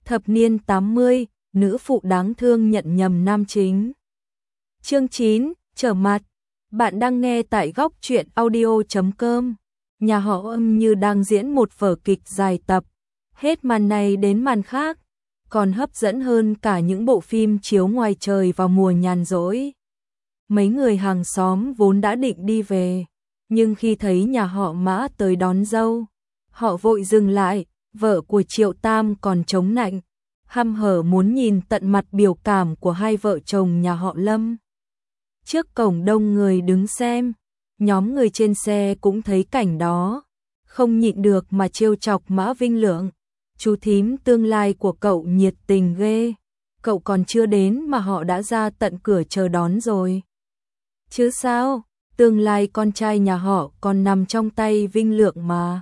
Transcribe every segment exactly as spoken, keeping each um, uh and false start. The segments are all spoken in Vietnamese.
Thập niên tám mươi, nữ phụ đáng thương nhận nhầm nam chính. Chương chín, trở mặt. Bạn đang nghe tại góc truyện audio chấm com. Nhà họ Âm như đang diễn một vở kịch dài tập, hết màn này đến màn khác, còn hấp dẫn hơn cả những bộ phim chiếu ngoài trời vào mùa nhàn rỗi. Mấy người hàng xóm vốn đã định đi về, nhưng khi thấy nhà họ Mã tới đón dâu, họ vội dừng lại. Vợ của Triệu Tam còn chống nạnh, hăm hở muốn nhìn tận mặt biểu cảm của hai vợ chồng nhà họ Lâm. Trước cổng đông người đứng xem, nhóm người trên xe cũng thấy cảnh đó, không nhịn được mà trêu chọc Mã Vinh Lượng. Chú thím tương lai của cậu nhiệt tình ghê, cậu còn chưa đến mà họ đã ra tận cửa chờ đón rồi. Chứ sao, tương lai con trai nhà họ còn nằm trong tay Vinh Lượng mà.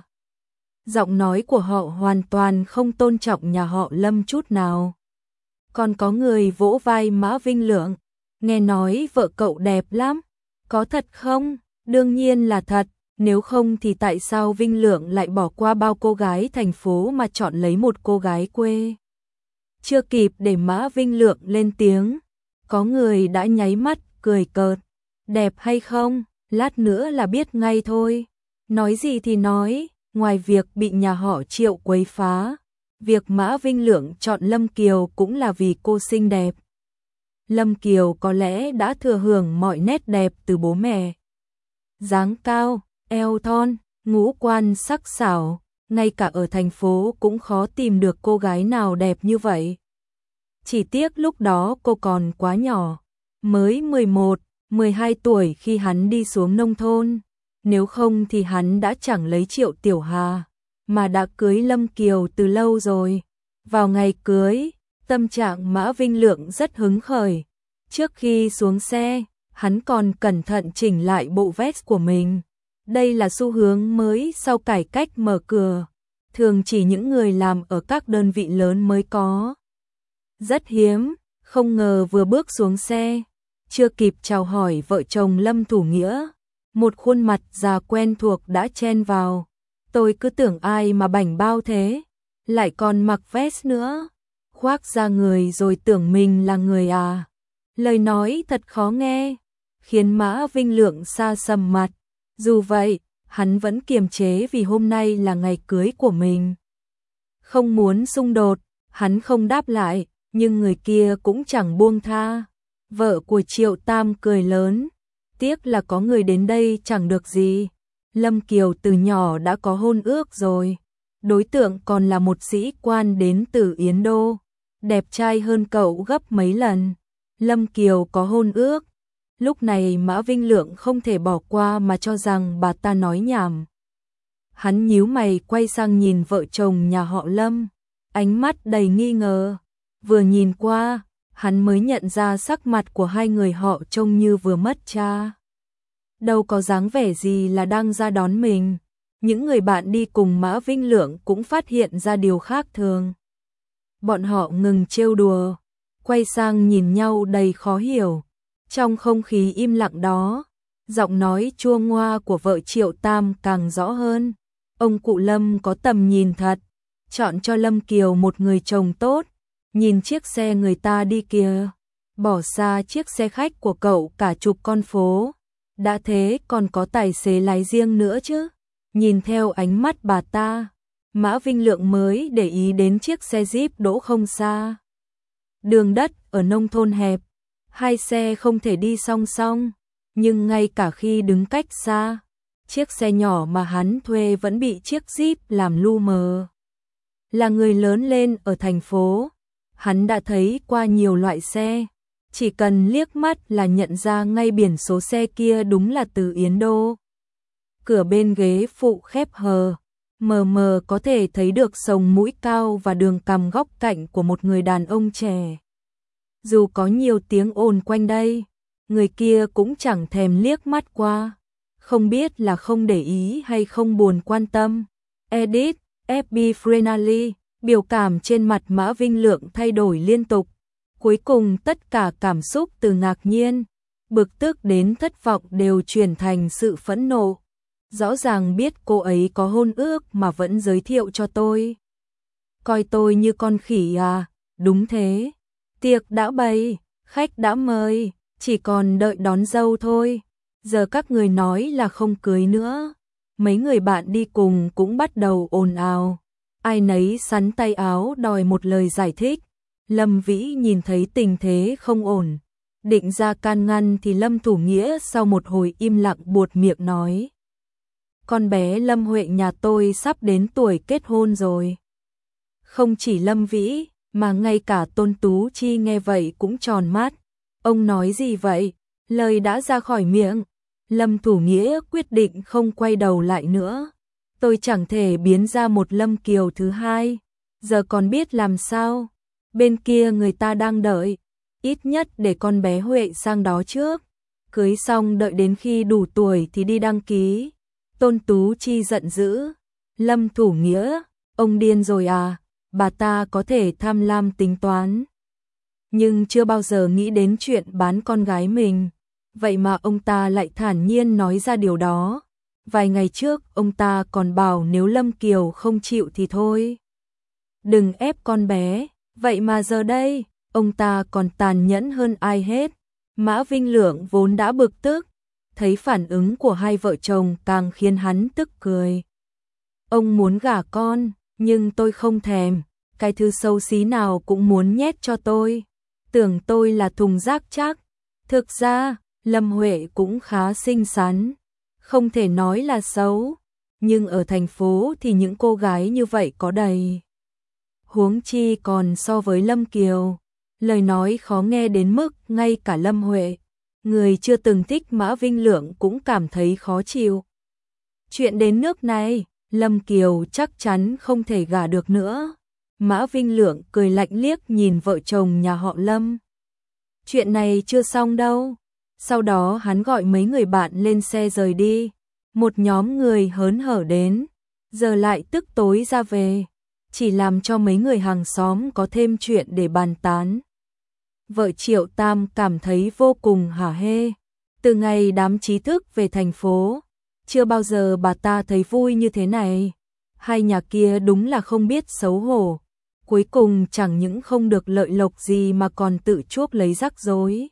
Giọng nói của họ hoàn toàn không tôn trọng nhà họ Lâm chút nào. Còn có người vỗ vai Mã Vinh Lượng, nghe nói vợ cậu đẹp lắm, có thật không? Đương nhiên là thật, nếu không thì tại sao Vinh Lượng lại bỏ qua bao cô gái thành phố mà chọn lấy một cô gái quê? Chưa kịp để Mã Vinh Lượng lên tiếng, có người đã nháy mắt, cười cợt. Đẹp hay không, lát nữa là biết ngay thôi. Nói gì thì nói. Ngoài việc bị nhà họ Triệu quấy phá, việc Mã Vinh Lượng chọn Lâm Kiều cũng là vì cô xinh đẹp. Lâm Kiều có lẽ đã thừa hưởng mọi nét đẹp từ bố mẹ. Dáng cao, eo thon, ngũ quan sắc sảo, ngay cả ở thành phố cũng khó tìm được cô gái nào đẹp như vậy. Chỉ tiếc lúc đó cô còn quá nhỏ, mới mười một, mười hai tuổi khi hắn đi xuống nông thôn. Nếu không thì hắn đã chẳng lấy Triệu Tiểu Hà, mà đã cưới Lâm Kiều từ lâu rồi. Vào ngày cưới, tâm trạng Mã Vinh Lượng rất hứng khởi. Trước khi xuống xe, hắn còn cẩn thận chỉnh lại bộ vest của mình. Đây là xu hướng mới sau cải cách mở cửa, thường chỉ những người làm ở các đơn vị lớn mới có. Rất hiếm, không ngờ vừa bước xuống xe, chưa kịp chào hỏi vợ chồng Lâm Thủ Nghĩa, một khuôn mặt già quen thuộc đã chen vào. Tôi cứ tưởng ai mà bảnh bao thế, lại còn mặc vest nữa, khoác ra người rồi tưởng mình là người à. Lời nói thật khó nghe, khiến Mã Vinh Lượng sa sầm mặt. Dù vậy, hắn vẫn kiềm chế vì hôm nay là ngày cưới của mình. Không muốn xung đột, hắn không đáp lại, nhưng người kia cũng chẳng buông tha. Vợ của Triệu Tam cười lớn. Tiếc là có người đến đây chẳng được gì. Lâm Kiều từ nhỏ đã có hôn ước rồi. Đối tượng còn là một sĩ quan đến từ Yến Đô. Đẹp trai hơn cậu gấp mấy lần. Lâm Kiều có hôn ước. Lúc này Mã Vinh Lượng không thể bỏ qua mà cho rằng bà ta nói nhảm. Hắn nhíu mày quay sang nhìn vợ chồng nhà họ Lâm. Ánh mắt đầy nghi ngờ. Vừa nhìn qua, hắn mới nhận ra sắc mặt của hai người họ trông như vừa mất cha. Đâu có dáng vẻ gì là đang ra đón mình. Những người bạn đi cùng Mã Vinh Lượng cũng phát hiện ra điều khác thường. Bọn họ ngừng trêu đùa, quay sang nhìn nhau đầy khó hiểu. Trong không khí im lặng đó, giọng nói chua ngoa của vợ Triệu Tam càng rõ hơn. Ông cụ Lâm có tầm nhìn thật, chọn cho Lâm Kiều một người chồng tốt. Nhìn chiếc xe người ta đi kìa, bỏ xa chiếc xe khách của cậu cả chục con phố. Đã thế còn có tài xế lái riêng nữa chứ. Nhìn theo ánh mắt bà ta, Mã Vinh Lượng mới để ý đến chiếc xe Jeep đỗ không xa. Đường đất ở nông thôn hẹp, hai xe không thể đi song song, nhưng ngay cả khi đứng cách xa, chiếc xe nhỏ mà hắn thuê vẫn bị chiếc Jeep làm lu mờ. Là người lớn lên ở thành phố, hắn đã thấy qua nhiều loại xe, chỉ cần liếc mắt là nhận ra ngay biển số xe kia đúng là từ Yến Đô. Cửa bên ghế phụ khép hờ, mờ mờ có thể thấy được sống mũi cao và đường cằm góc cạnh của một người đàn ông trẻ. Dù có nhiều tiếng ồn quanh đây, người kia cũng chẳng thèm liếc mắt qua, không biết là không để ý hay không buồn quan tâm. Edit, ép bê Frenally. Biểu cảm trên mặt Mã Vinh Lượng thay đổi liên tục. Cuối cùng tất cả cảm xúc từ ngạc nhiên, bực tức đến thất vọng đều chuyển thành sự phẫn nộ. Rõ ràng biết cô ấy có hôn ước mà vẫn giới thiệu cho tôi. coi tôi như con khỉ à? Đúng thế, tiệc đã bày, khách đã mời, chỉ còn đợi đón dâu thôi. Giờ các người nói là không cưới nữa. Mấy người bạn đi cùng cũng bắt đầu ồn ào. Ai nấy sắn tay áo đòi một lời giải thích. Lâm Vĩ nhìn thấy tình thế không ổn, định ra can ngăn thì Lâm Thủ Nghĩa sau một hồi im lặng buột miệng nói: con bé Lâm Huệ nhà tôi sắp đến tuổi kết hôn rồi. Không chỉ Lâm Vĩ, mà ngay cả Tôn Tú Chi nghe vậy cũng tròn mắt. Ông nói gì vậy? Lời đã ra khỏi miệng. Lâm Thủ Nghĩa quyết định không quay đầu lại nữa. Tôi chẳng thể biến ra một Lâm Kiều thứ hai. Giờ còn biết làm sao? Bên kia người ta đang đợi. Ít nhất để con bé Huệ sang đó trước. Cưới xong đợi đến khi đủ tuổi thì đi đăng ký. Tôn Tú Chi giận dữ. Lâm Thủ Nghĩa, ông điên rồi à? Bà ta có thể tham lam tính toán, nhưng chưa bao giờ nghĩ đến chuyện bán con gái mình. Vậy mà ông ta lại thản nhiên nói ra điều đó. Vài ngày trước ông ta còn bảo nếu Lâm Kiều không chịu thì thôi, đừng ép con bé. Vậy mà giờ đây, ông ta còn tàn nhẫn hơn ai hết. Mã Vinh Lượng vốn đã bực tức, thấy phản ứng của hai vợ chồng càng khiến hắn tức cười. Ông muốn gả con, nhưng tôi không thèm. Cái thứ xấu xí nào cũng muốn nhét cho tôi. Tưởng tôi là thùng rác chắc. Thực ra, Lâm Huệ cũng khá xinh xắn, không thể nói là xấu, nhưng ở thành phố thì những cô gái như vậy có đầy. Huống chi còn so với Lâm Kiều, lời nói khó nghe đến mức ngay cả Lâm Huệ, người chưa từng thích Mã Vinh Lượng cũng cảm thấy khó chịu. Chuyện đến nước này, Lâm Kiều chắc chắn không thể gả được nữa. Mã Vinh Lượng cười lạnh liếc nhìn vợ chồng nhà họ Lâm. Chuyện này chưa xong đâu. Sau đó hắn gọi mấy người bạn lên xe rời đi. Một nhóm người hớn hở đến, giờ lại tức tối ra về, chỉ làm cho mấy người hàng xóm có thêm chuyện để bàn tán. Vợ Triệu Tam cảm thấy vô cùng hả hê. Từ ngày đám trí thức về thành phố, chưa bao giờ bà ta thấy vui như thế này. Hai nhà kia đúng là không biết xấu hổ. Cuối cùng chẳng những không được lợi lộc gì mà còn tự chuốc lấy rắc rối.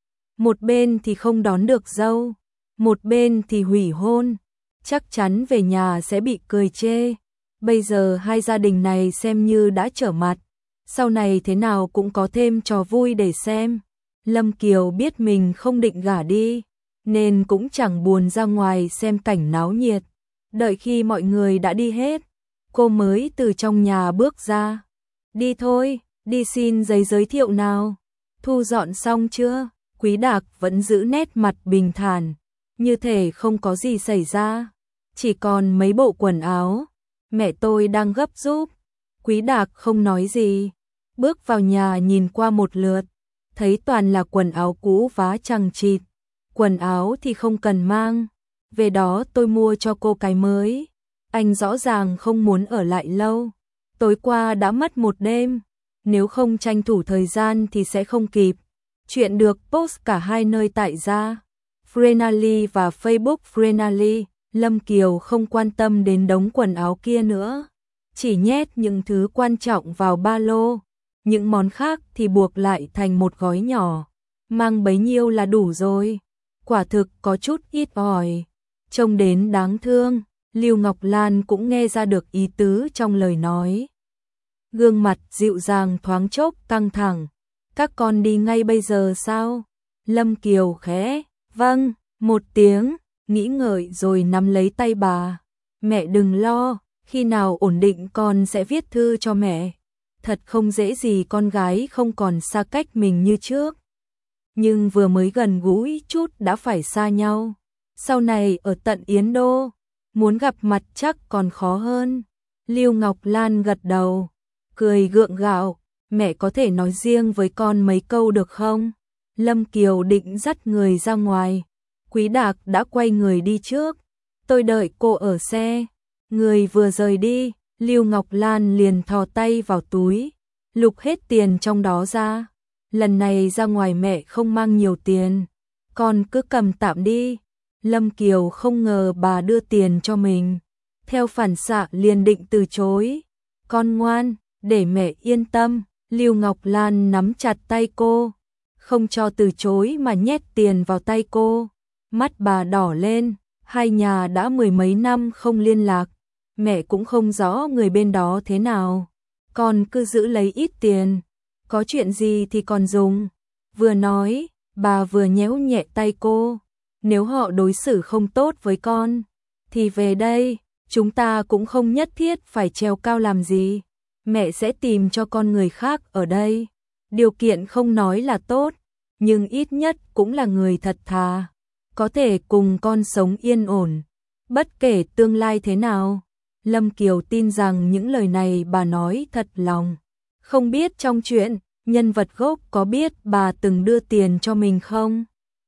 Một bên thì không đón được dâu, một bên thì hủy hôn, chắc chắn về nhà sẽ bị cười chê. Bây giờ hai gia đình này xem như đã trở mặt, sau này thế nào cũng có thêm trò vui để xem. Lâm Kiều biết mình không định gả đi, nên cũng chẳng buồn ra ngoài xem cảnh náo nhiệt. Đợi khi mọi người đã đi hết, cô mới từ trong nhà bước ra. Đi thôi, đi xin giấy giới thiệu nào. Thu dọn xong chưa? Quý Đạc vẫn giữ nét mặt bình thản, như thể không có gì xảy ra. Chỉ còn mấy bộ quần áo, mẹ tôi đang gấp giúp. Quý Đạc không nói gì, bước vào nhà nhìn qua một lượt, thấy toàn là quần áo cũ vá chằng chịt. Quần áo thì không cần mang, về đó tôi mua cho cô cái mới. Anh rõ ràng không muốn ở lại lâu. Tối qua đã mất một đêm, nếu không tranh thủ thời gian thì sẽ không kịp. Chuyện được post cả hai nơi tại gia Frenally và Facebook Frenally. Lâm Kiều không quan tâm đến đống quần áo kia nữa, chỉ nhét những thứ quan trọng vào ba lô, những món khác thì buộc lại thành một gói nhỏ, mang bấy nhiêu là đủ rồi. Quả thực có chút ít ỏi, trông đến đáng thương. Lưu Ngọc Lan cũng nghe ra được ý tứ trong lời nói. Gương mặt dịu dàng thoáng chốc căng thẳng. Các con đi ngay bây giờ sao? Lâm Kiều khẽ vâng một tiếng, nghĩ ngợi rồi nắm lấy tay bà. Mẹ đừng lo, khi nào ổn định con sẽ viết thư cho mẹ. Thật không dễ gì con gái không còn xa cách mình như trước. Nhưng vừa mới gần gũi chút đã phải xa nhau. Sau này ở tận Yến Đô, muốn gặp mặt chắc còn khó hơn. Lưu Ngọc Lan gật đầu, cười gượng gạo. Mẹ có thể nói riêng với con mấy câu được không? Lâm Kiều định dắt người ra ngoài. Quý Đạc đã quay người đi trước. Tôi đợi cô ở xe. Người vừa rời đi, Lưu Ngọc Lan liền thò tay vào túi, lục hết tiền trong đó ra. Lần này ra ngoài mẹ không mang nhiều tiền, con cứ cầm tạm đi. Lâm Kiều không ngờ bà đưa tiền cho mình, theo phản xạ liền định từ chối. Con ngoan, để mẹ yên tâm. Lưu Ngọc Lan nắm chặt tay cô, không cho từ chối mà nhét tiền vào tay cô. Mắt bà đỏ lên, hai nhà đã mười mấy năm không liên lạc, mẹ cũng không rõ người bên đó thế nào. Con cứ giữ lấy ít tiền, có chuyện gì thì còn dùng. Vừa nói, bà vừa nhéo nhẹ tay cô. Nếu họ đối xử không tốt với con, thì về đây, chúng ta cũng không nhất thiết phải trèo cao làm gì. Mẹ sẽ tìm cho con người khác ở đây. Điều kiện không nói là tốt, nhưng ít nhất cũng là người thật thà, có thể cùng con sống yên ổn, bất kể tương lai thế nào. Lâm Kiều tin rằng những lời này bà nói thật lòng. Không biết trong chuyện, nhân vật gốc có biết bà từng đưa tiền cho mình không?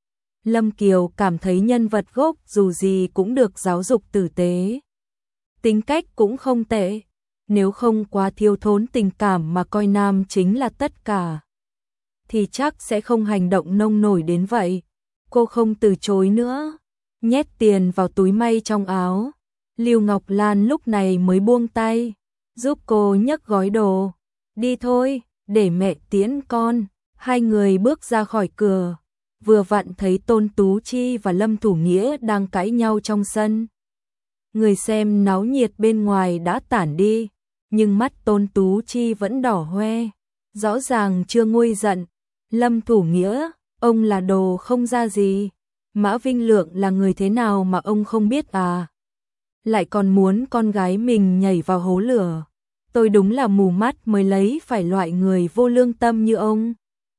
Lâm Kiều cảm thấy nhân vật gốc dù gì cũng được giáo dục tử tế. Tính cách cũng không tệ, nếu không quá thiếu thốn tình cảm mà coi nam chính là tất cả, thì chắc sẽ không hành động nông nổi đến vậy. Cô không từ chối nữa, nhét tiền vào túi may trong áo. Lưu Ngọc Lan lúc này mới buông tay, giúp cô nhấc gói đồ. Đi thôi, để mẹ tiễn con. Hai người bước ra khỏi cửa, vừa vặn thấy Tôn Tú Chi và Lâm Thủ Nghĩa đang cãi nhau trong sân. Người xem náo nhiệt bên ngoài đã tản đi, nhưng mắt Tôn Tú Chi vẫn đỏ hoe, rõ ràng chưa nguôi giận. Lâm Thủ Nghĩa, ông là đồ không ra gì. Mã Vinh Lượng là người thế nào mà ông không biết à? Lại còn muốn con gái mình nhảy vào hố lửa. Tôi đúng là mù mắt mới lấy phải loại người vô lương tâm như ông.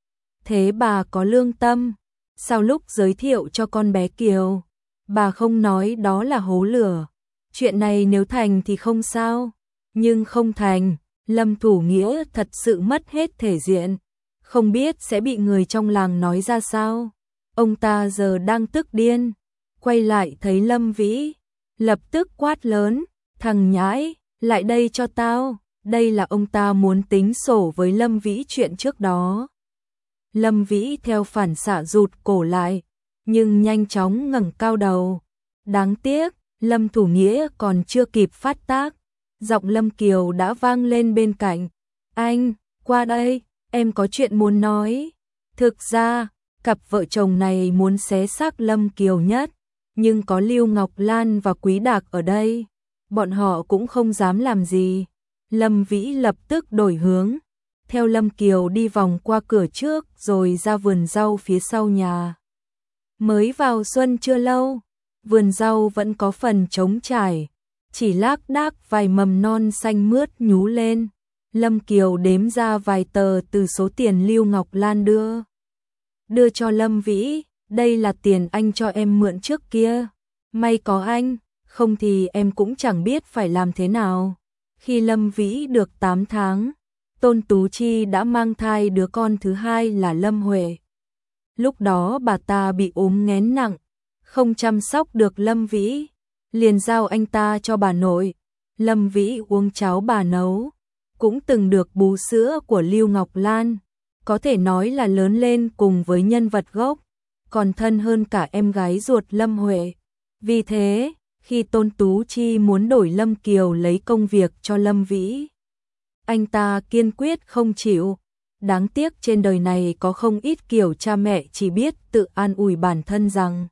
Thế bà có lương tâm, sao lúc giới thiệu cho con bé Kiều, bà không nói đó là hố lửa? Chuyện này nếu thành thì không sao, nhưng không thành, Lâm Thủ Nghĩa thật sự mất hết thể diện, không biết sẽ bị người trong làng nói ra sao. Ông ta giờ đang tức điên, quay lại thấy Lâm Vĩ, lập tức quát lớn, thằng nhãi, lại đây cho tao. Đây là ông ta muốn tính sổ với Lâm Vĩ chuyện trước đó. Lâm Vĩ theo phản xạ rụt cổ lại, nhưng nhanh chóng ngẩng cao đầu. Đáng tiếc, Lâm Thủ Nghĩa còn chưa kịp phát tác, giọng Lâm Kiều đã vang lên bên cạnh. Anh, qua đây, em có chuyện muốn nói. Thực ra, cặp vợ chồng này muốn xé xác Lâm Kiều nhất, nhưng có Lưu Ngọc Lan và Quý Đạc ở đây, bọn họ cũng không dám làm gì. Lâm Vĩ lập tức đổi hướng, theo Lâm Kiều đi vòng qua cửa trước rồi ra vườn rau phía sau nhà. Mới vào xuân chưa lâu, vườn rau vẫn có phần trống trải, chỉ lác đác vài mầm non xanh mướt nhú lên. Lâm Kiều đếm ra vài tờ từ số tiền Lưu Ngọc Lan đưa. Đưa cho Lâm Vĩ, đây là tiền anh cho em mượn trước kia. May có anh, không thì em cũng chẳng biết phải làm thế nào. Khi Lâm Vĩ được tám tháng, Tôn Tú Chi đã mang thai đứa con thứ hai là Lâm Huệ. Lúc đó bà ta bị ốm nghén nặng, không chăm sóc được Lâm Vĩ, liền giao anh ta cho bà nội. Lâm Vĩ uống cháo bà nấu, cũng từng được bú sữa của Lưu Ngọc Lan, có thể nói là lớn lên cùng với nhân vật gốc, còn thân hơn cả em gái ruột Lâm Huệ. Vì thế, khi Tôn Tú Chi muốn đổi Lâm Kiều lấy công việc cho Lâm Vĩ, anh ta kiên quyết không chịu. Đáng tiếc trên đời này có không ít kiểu cha mẹ chỉ biết tự an ủi bản thân rằng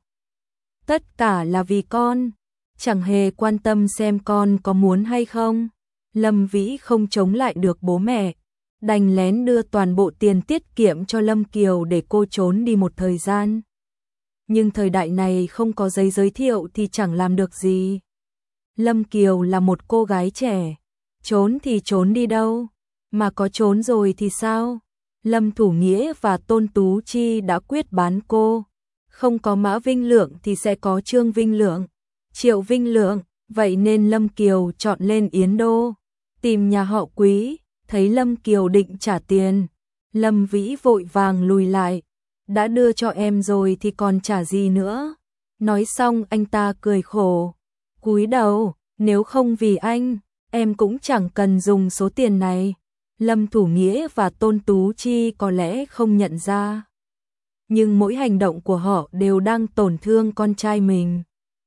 tất cả là vì con, chẳng hề quan tâm xem con có muốn hay không. Lâm Vĩ không chống lại được bố mẹ, đành lén đưa toàn bộ tiền tiết kiệm cho Lâm Kiều để cô trốn đi một thời gian. Nhưng thời đại này không có giấy giới thiệu thì chẳng làm được gì. Lâm Kiều là một cô gái trẻ, trốn thì trốn đi đâu, mà có trốn rồi thì sao? Lâm Thủ Nghĩa và Tôn Tú Chi đã quyết bán cô, không có Mã Vinh Lượng thì sẽ có Trương Vinh Lượng, Triệu Vinh Lượng, vậy nên Lâm Kiều chọn lên Yến Đô, tìm nhà họ Quý. Thấy Lâm Kiều định trả tiền, Lâm Vĩ vội vàng lùi lại, đã đưa cho em rồi thì còn trả gì nữa. Nói xong anh ta cười khổ, cúi đầu, nếu không vì anh, em cũng chẳng cần dùng số tiền này. Lâm Thủ Nghĩa và Tôn Tú Chi có lẽ không nhận ra, nhưng mỗi hành động của họ đều đang tổn thương con trai mình,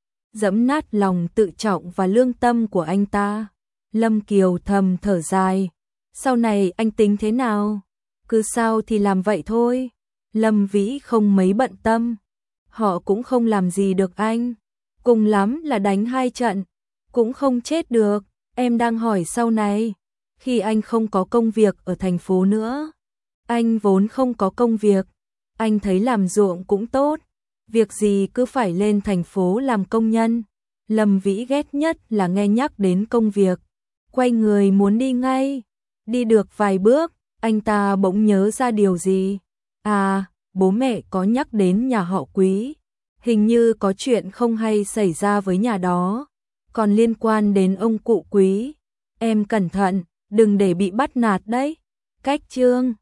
dẫm nát lòng tự trọng và lương tâm của anh ta. Lâm Kiều thầm thở dài, Sau này anh tính thế nào? Cứ sao thì làm vậy thôi. Lâm Vĩ không mấy bận tâm. Họ cũng không làm gì được anh. Cùng lắm là đánh hai trận. Cũng không chết được. Em đang hỏi sau này. Khi anh không có công việc ở thành phố nữa. Anh vốn không có công việc. Anh thấy làm ruộng cũng tốt. Việc gì cứ phải lên thành phố làm công nhân. Lâm Vĩ ghét nhất là nghe nhắc đến công việc. Quay người muốn đi ngay. Đi được vài bước, anh ta bỗng nhớ ra điều gì. À, bố mẹ có nhắc đến nhà họ Quý. Hình như có chuyện không hay xảy ra với nhà đó. Còn liên quan đến ông cụ Quý. Em cẩn thận, đừng để bị bắt nạt đấy. Cách chương